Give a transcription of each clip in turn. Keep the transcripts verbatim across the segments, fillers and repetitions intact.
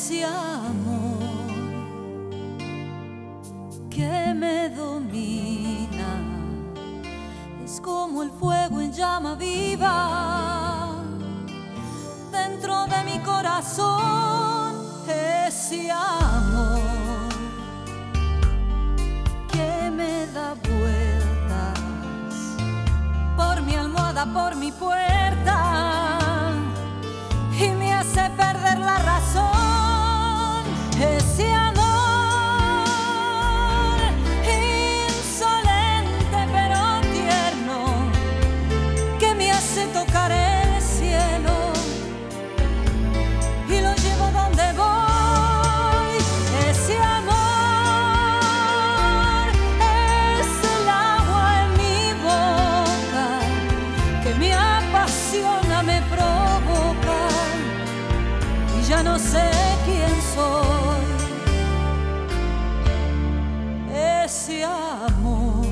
ese amor que me domina. Es como el fuego en llama viva dentro de mi corazón. Ese amor que me da vueltas por mi almohada, por mi puerta, y me hace perder la razón. Ese amor insolente pero tierno que me hace tocar el cielo y lo llevo donde voy. Ese amor es el agua en mi boca que me apasiona, me provoca, y ya no sé quién soy. Ese amor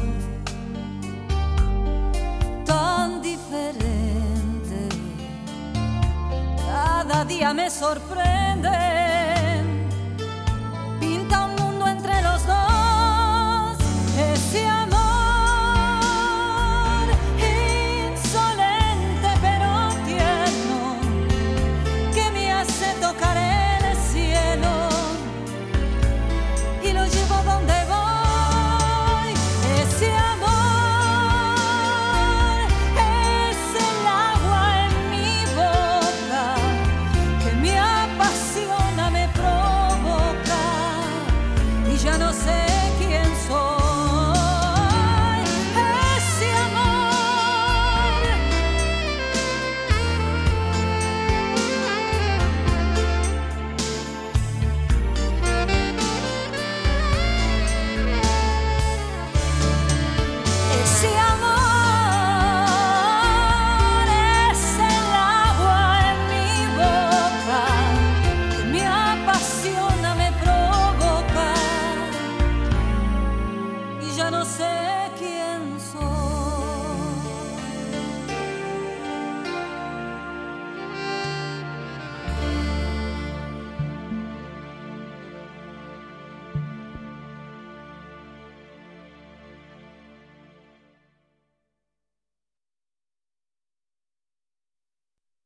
tan diferente cada día me sorprende.